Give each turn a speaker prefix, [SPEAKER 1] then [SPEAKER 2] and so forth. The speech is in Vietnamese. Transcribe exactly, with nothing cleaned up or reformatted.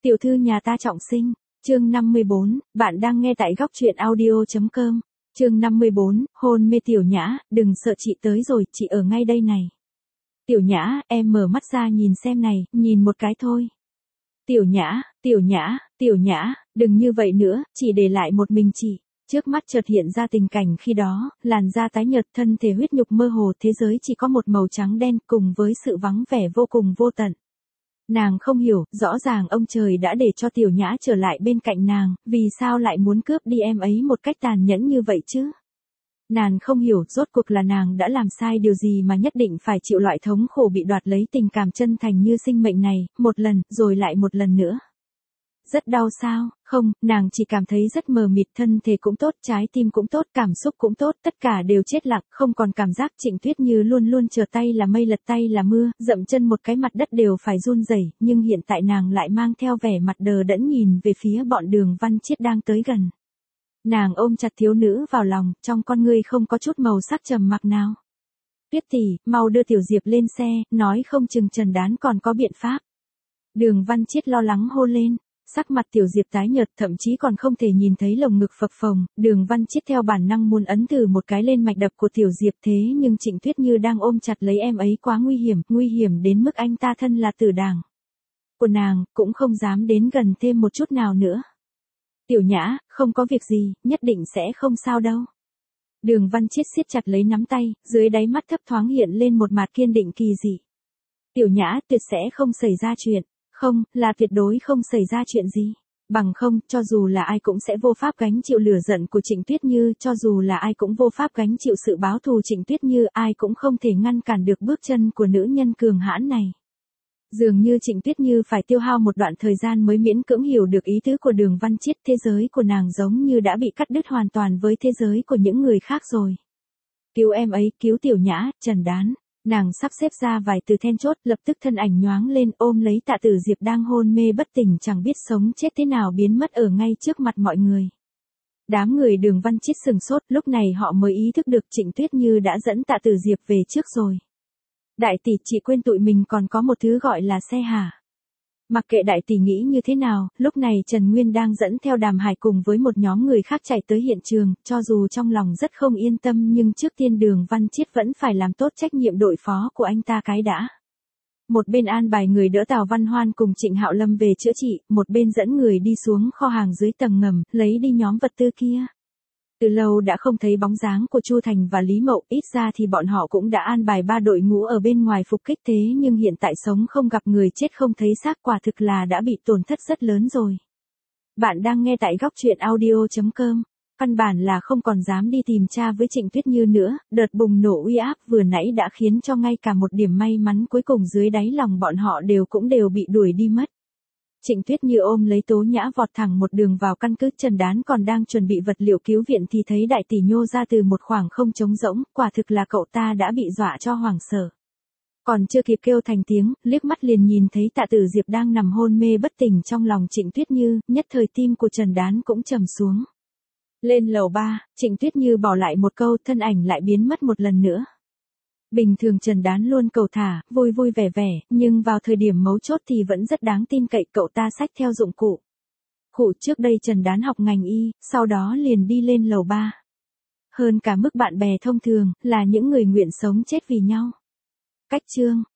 [SPEAKER 1] Tiểu thư nhà ta trọng sinh, chương năm mươi bốn, bạn đang nghe tại góc truyện audio.com, chương năm mươi bốn, hôn mê Tiểu Nhã, đừng sợ chị tới rồi, chị ở ngay đây này. Tiểu Nhã, em mở mắt ra nhìn xem này, nhìn một cái thôi. Tiểu Nhã, Tiểu Nhã, Tiểu Nhã, đừng như vậy nữa, chỉ để lại một mình chị. Trước mắt chợt hiện ra tình cảnh khi đó, làn da tái nhợt, thân thể huyết nhục mơ hồ, thế giới chỉ có một màu trắng đen cùng với sự vắng vẻ vô cùng vô tận. Nàng không hiểu, rõ ràng ông trời đã để cho Tiểu Nhã trở lại bên cạnh nàng, vì sao lại muốn cướp đi em ấy một cách tàn nhẫn như vậy chứ? Nàng không hiểu, rốt cuộc là nàng đã làm sai điều gì mà nhất định phải chịu loại thống khổ bị đoạt lấy tình cảm chân thành như sinh mệnh này, một lần, rồi lại một lần nữa. Rất đau sao? Không, nàng chỉ cảm thấy rất mờ mịt, thân thể cũng tốt, trái tim cũng tốt, cảm xúc cũng tốt, tất cả đều chết lặng, không còn cảm giác. Trịnh Tuyết Như luôn luôn trở tay là mây lật tay là mưa, dậm chân một cái mặt đất đều phải run rẩy, nhưng hiện tại nàng lại mang theo vẻ mặt đờ đẫn nhìn về phía bọn Đường Văn Chiết đang tới gần. Nàng ôm chặt thiếu nữ vào lòng, trong con ngươi không có chút màu sắc trầm mặc nào. Tuyết tỷ, mau đưa Tiểu Diệp lên xe, nói không chừng Trần Đán còn có biện pháp. Đường Văn Chiết lo lắng hô lên. Sắc mặt Tiểu Diệp tái nhợt, thậm chí còn không thể nhìn thấy lồng ngực phập phồng, Đường Văn Chiết theo bản năng muốn ấn thử một cái lên mạch đập của Tiểu Diệp, thế nhưng Trịnh Tuyết Như đang ôm chặt lấy em ấy quá nguy hiểm, nguy hiểm đến mức anh ta thân là tử đảng của nàng, cũng không dám đến gần thêm một chút nào nữa. Tiểu Nhã, không có việc gì, nhất định sẽ không sao đâu. Đường Văn Chiết siết chặt lấy nắm tay, dưới đáy mắt thấp thoáng hiện lên một mặt kiên định kỳ dị. Tiểu Nhã, tuyệt sẽ không xảy ra chuyện. Không, là tuyệt đối không xảy ra chuyện gì. Bằng không, cho dù là ai cũng sẽ vô pháp gánh chịu lửa giận của Trịnh Tuyết Như, cho dù là ai cũng vô pháp gánh chịu sự báo thù Trịnh Tuyết Như, ai cũng không thể ngăn cản được bước chân của nữ nhân cường hãn này. Dường như Trịnh Tuyết Như phải tiêu hao một đoạn thời gian mới miễn cưỡng hiểu được ý tứ của Đường Văn Chiết, thế giới của nàng giống như đã bị cắt đứt hoàn toàn với thế giới của những người khác rồi. Cứu em ấy, cứu Tiểu Nhã, Trần Đán. Nàng sắp xếp ra vài từ then chốt, lập tức thân ảnh nhoáng lên ôm lấy Tạ Tử Diệp đang hôn mê bất tỉnh chẳng biết sống chết thế nào biến mất ở ngay trước mặt mọi người. Đám người Đường Văn Chiết sừng sốt, lúc này họ mới ý thức được Trịnh Tuyết Như đã dẫn Tạ Tử Diệp về trước rồi. Đại tỷ, chị quên tụi mình còn có một thứ gọi là xe hả? Mặc kệ đại tỷ nghĩ như thế nào, lúc này Trần Nguyên đang dẫn theo Đàm Hải cùng với một nhóm người khác chạy tới hiện trường, cho dù trong lòng rất không yên tâm nhưng trước tiên Đường Văn Chiết vẫn phải làm tốt trách nhiệm đội phó của anh ta cái đã. Một bên an bài người đỡ Tào Văn Hoan cùng Trịnh Hạo Lâm về chữa trị, một bên dẫn người đi xuống kho hàng dưới tầng ngầm, lấy đi nhóm vật tư kia. Từ lâu đã không thấy bóng dáng của Chu Thành và Lý Mậu, ít ra thì bọn họ cũng đã an bài ba đội ngũ ở bên ngoài phục kích, thế nhưng hiện tại sống không gặp người, chết không thấy xác, quả thực là đã bị tổn thất rất lớn rồi. Bạn đang nghe tại góc truyện audio.com, căn bản là không còn dám đi tìm tra với Trịnh Tuyết Như nữa, đợt bùng nổ uy áp vừa nãy đã khiến cho ngay cả một điểm may mắn cuối cùng dưới đáy lòng bọn họ đều cũng đều bị đuổi đi mất. Trịnh Tuyết Như ôm lấy Tố Nhã vọt thẳng một đường vào căn cứ. Trần Đán còn đang chuẩn bị vật liệu cứu viện thì thấy đại tỷ nhô ra từ một khoảng không trống rỗng, quả thực là cậu ta đã bị dọa cho hoảng sợ. Còn chưa kịp kêu thành tiếng, liếc mắt liền nhìn thấy Tạ Tử Diệp đang nằm hôn mê bất tỉnh trong lòng Trịnh Tuyết Như, nhất thời tim của Trần Đán cũng trầm xuống. Lên lầu ba, Trịnh Tuyết Như bỏ lại một câu, thân ảnh lại biến mất một lần nữa. Bình thường Trần Đán luôn cầu thả, vui vui vẻ vẻ, nhưng vào thời điểm mấu chốt thì vẫn rất đáng tin cậy, cậu ta xách theo dụng cụ. Cụ trước đây Trần Đán học ngành y, sau đó liền đi lên lầu ba. Hơn cả mức bạn bè thông thường, là những người nguyện sống chết vì nhau. Cách chương,